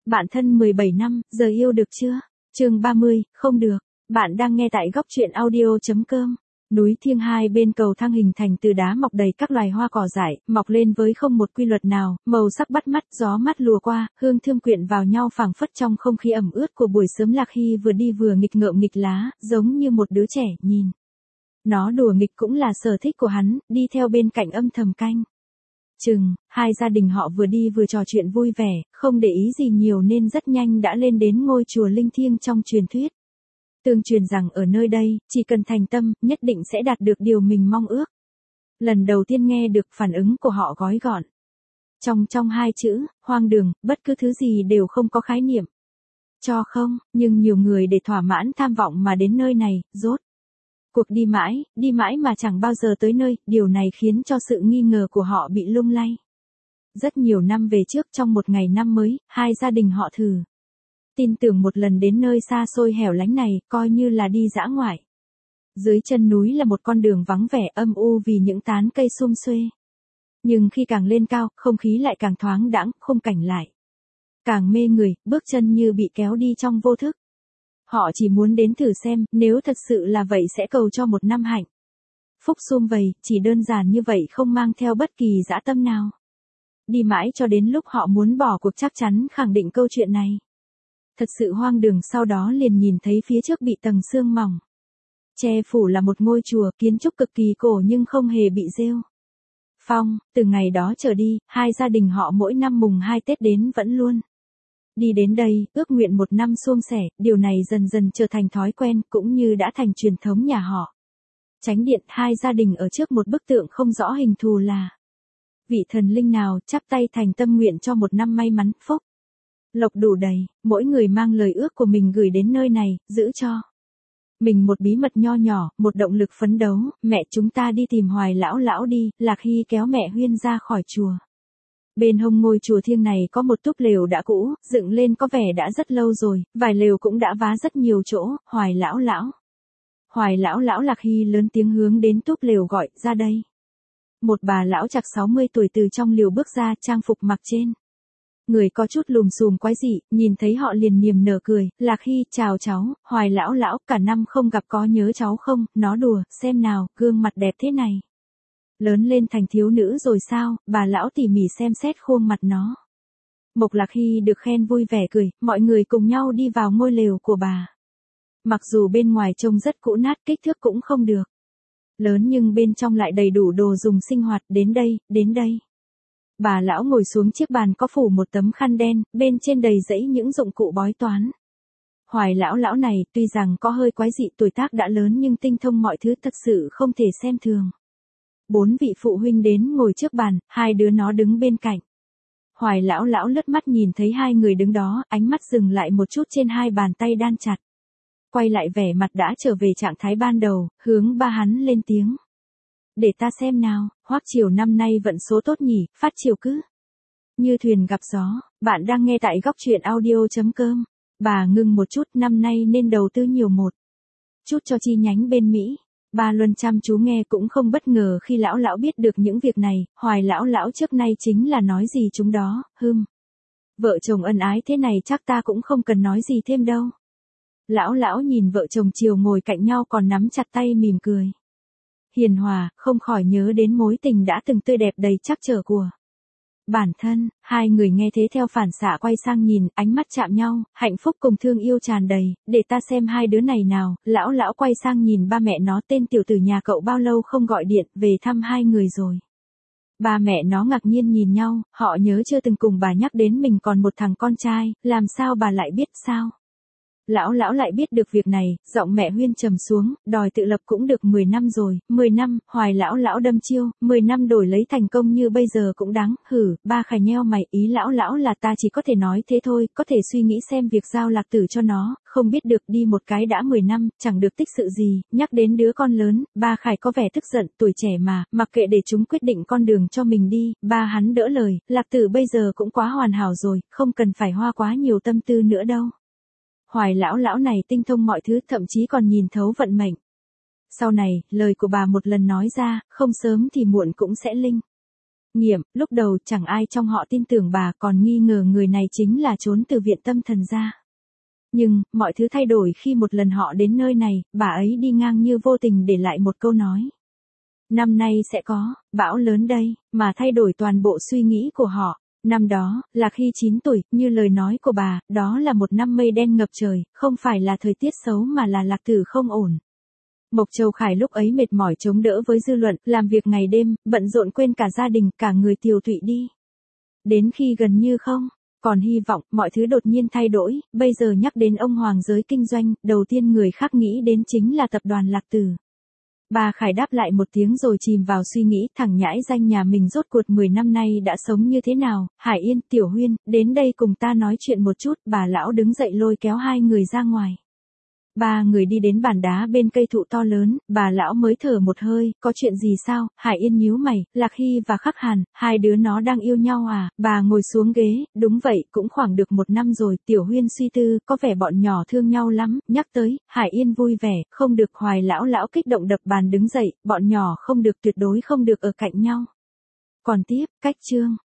Bạn thân 17 năm, giờ yêu được chưa? Chương 30, không được. Bạn đang nghe tại góc truyện audio.com. Núi Thiêng hai bên cầu thang hình thành từ đá mọc đầy các loài hoa cỏ dại, mọc lên với không một quy luật nào, màu sắc bắt mắt, gió mát lùa qua, hương thơm quyện vào nhau phảng phất trong không khí ẩm ướt của buổi sớm. Lạc Hy vừa đi vừa nghịch ngợm nghịch lá, giống như một đứa trẻ, nhìn. Nó đùa nghịch cũng là sở thích của hắn, đi theo bên cạnh âm thầm canh chừng. Hai gia đình họ vừa đi vừa trò chuyện vui vẻ, không để ý gì nhiều nên rất nhanh đã lên đến ngôi chùa linh thiêng trong truyền thuyết. Tương truyền rằng ở nơi đây, chỉ cần thành tâm, nhất định sẽ đạt được điều mình mong ước. Lần đầu tiên nghe được, phản ứng của họ gói gọn trong hai chữ, hoang đường, bất cứ thứ gì đều không có khái niệm cho không, nhưng nhiều người để thỏa mãn tham vọng mà đến nơi này, rốt cuộc đi mãi mà chẳng bao giờ tới nơi, điều này khiến cho sự nghi ngờ của họ bị lung lay. Rất nhiều năm về trước, trong một ngày năm mới, hai gia đình họ thử tin tưởng một lần đến nơi xa xôi hẻo lánh này, coi như là đi dã ngoại. Dưới chân núi là một con đường vắng vẻ âm u vì những tán cây sum xuê. Nhưng khi càng lên cao, không khí lại càng thoáng đãng, khung cảnh lại càng mê người, bước chân như bị kéo đi trong vô thức. Họ chỉ muốn đến thử xem, nếu thật sự là vậy sẽ cầu cho một năm hạnh phúc sum vầy, chỉ đơn giản như vậy, không mang theo bất kỳ dã tâm nào. Đi mãi cho đến lúc họ muốn bỏ cuộc, chắc chắn khẳng định câu chuyện này thật sự hoang đường. Sau đó liền nhìn thấy phía trước bị tầng sương mỏng che phủ là một ngôi chùa, kiến trúc cực kỳ cổ nhưng không hề bị rêu phong. Từ ngày đó trở đi, hai gia đình họ mỗi năm mùng 2 Tết đến vẫn luôn đi đến đây, ước nguyện một năm suôn sẻ. Điều này dần dần trở thành thói quen, cũng như đã thành truyền thống nhà họ. Chánh điện, hai gia đình ở trước một bức tượng không rõ hình thù là vị thần linh nào, chắp tay thành tâm nguyện cho một năm may mắn, phúc lộc đủ đầy. Mỗi người mang lời ước của mình gửi đến nơi này, giữ cho mình một bí mật nho nhỏ, một động lực phấn đấu. Mẹ, chúng ta đi tìm Hoài lão đi. Lạc Hy kéo mẹ Huyên ra khỏi chùa. Bên hông ngôi chùa thiêng này có một túp lều đã cũ, dựng lên có vẻ đã rất lâu rồi, vài lều cũng đã vá rất nhiều chỗ. Hoài lão. Lạc Hy lớn tiếng hướng đến túp lều gọi, ra đây. Một bà lão chạc 60 tuổi từ trong lều bước ra, trang phục mặc trên người có chút lùm xùm quái dị, nhìn thấy họ liền niềm nở cười. Lạc Hy, chào cháu. Hoài lão, cả năm không gặp, có nhớ cháu không? Nó đùa, xem nào, gương mặt đẹp thế này, lớn lên thành thiếu nữ rồi sao? Bà lão tỉ mỉ xem xét khuôn mặt nó. Mộc Lạc Hy được khen vui vẻ cười, mọi người cùng nhau đi vào ngôi lều của bà. Mặc dù bên ngoài trông rất cũ nát, kích thước cũng không được lớn, nhưng bên trong lại đầy đủ đồ dùng sinh hoạt. Đến đây. Bà lão ngồi xuống chiếc bàn có phủ một tấm khăn đen, bên trên đầy dãy những dụng cụ bói toán. Hoài lão này, tuy rằng có hơi quái dị, tuổi tác đã lớn nhưng tinh thông mọi thứ, thật sự không thể xem thường. 4 vị phụ huynh đến ngồi trước bàn, hai đứa nó đứng bên cạnh. Hoài lão lướt mắt nhìn thấy hai người đứng đó, ánh mắt dừng lại một chút trên hai bàn tay đan chặt. Quay lại vẻ mặt đã trở về trạng thái ban đầu, hướng ba hắn lên tiếng. Để ta xem nào, Hoắc Triều năm nay vận số tốt nhỉ, phát triều cứ như thuyền gặp gió. Bạn đang nghe tại góc truyện audio.com. Bà ngừng một chút, năm nay nên đầu tư nhiều một chút cho chi nhánh bên Mỹ. Bà Luân chăm chú nghe cũng không bất ngờ khi lão biết được những việc này. Hoài lão trước nay chính là nói gì chúng đó. Vợ chồng ân ái thế này chắc ta cũng không cần nói gì thêm đâu. Lão nhìn vợ chồng Triều ngồi cạnh nhau còn nắm chặt tay mỉm cười hiền hòa, không khỏi nhớ đến mối tình đã từng tươi đẹp đầy trắc trở của bản thân. Hai người nghe thế theo phản xạ quay sang nhìn, ánh mắt chạm nhau, hạnh phúc cùng thương yêu tràn đầy. Để ta xem hai đứa này nào. Lão quay sang nhìn ba mẹ nó, tên tiểu tử nhà cậu bao lâu không gọi điện về thăm hai người rồi. Ba mẹ nó ngạc nhiên nhìn nhau, họ nhớ chưa từng cùng bà nhắc đến mình còn một thằng con trai, làm sao bà lại biết sao? Lão lại biết được việc này, giọng mẹ Huyên trầm xuống, đòi tự lập cũng được 10 năm rồi. 10 năm, Hoài lão đâm chiêu, 10 năm đổi lấy thành công như bây giờ cũng đáng. Ba Khải nheo mày, ý lão là ta chỉ có thể nói thế thôi, có thể suy nghĩ xem việc giao Lạc Tử cho nó, không biết được, đi một cái đã 10 năm, chẳng được tích sự gì. Nhắc đến đứa con lớn, ba Khải có vẻ tức giận, tuổi trẻ mà, mặc kệ để chúng quyết định con đường cho mình đi. Ba hắn đỡ lời, Lạc Tử bây giờ cũng quá hoàn hảo rồi, không cần phải hoa quá nhiều tâm tư nữa đâu. Hoài lão này tinh thông mọi thứ, thậm chí còn nhìn thấu vận mệnh. Sau này, lời của bà một lần nói ra, không sớm thì muộn cũng sẽ linh nghiệm, lúc đầu chẳng ai trong họ tin tưởng bà, còn nghi ngờ người này chính là trốn từ viện tâm thần ra. Nhưng, mọi thứ thay đổi khi một lần họ đến nơi này, bà ấy đi ngang như vô tình để lại một câu nói. Năm nay sẽ có bão lớn đây, mà thay đổi toàn bộ suy nghĩ của họ. Năm đó, là khi 9 tuổi, như lời nói của bà, đó là một năm mây đen ngập trời, không phải là thời tiết xấu mà là Lạc Tử không ổn. Mộc Châu Khải lúc ấy mệt mỏi chống đỡ với dư luận, làm việc ngày đêm, bận rộn quên cả gia đình, cả người tiều tụy đi. Đến khi gần như không còn hy vọng, mọi thứ đột nhiên thay đổi, bây giờ nhắc đến ông hoàng giới kinh doanh, đầu tiên người khác nghĩ đến chính là tập đoàn Lạc Tử. Bà Khải đáp lại một tiếng rồi chìm vào suy nghĩ, thằng nhãi danh nhà mình rốt cuộc 10 năm nay đã sống như thế nào. Hải Yên, Tiểu Huyên, đến đây cùng ta nói chuyện một chút. Bà lão đứng dậy lôi kéo hai người ra ngoài. Ba người đi đến bàn đá bên cây thụ to lớn, bà lão mới thở một hơi, có chuyện gì sao? Hải Yên nhíu mày, Lạc Hy và Khắc Hàn, hai đứa nó đang yêu nhau à? Bà ngồi xuống ghế, đúng vậy, cũng khoảng được 1 năm rồi. Tiểu Huyên suy tư, có vẻ bọn nhỏ thương nhau lắm, nhắc tới, Hải Yên vui vẻ, không được. Hoài lão kích động đập bàn đứng dậy, bọn nhỏ không được, tuyệt đối không được ở cạnh nhau. Còn tiếp, cách chương.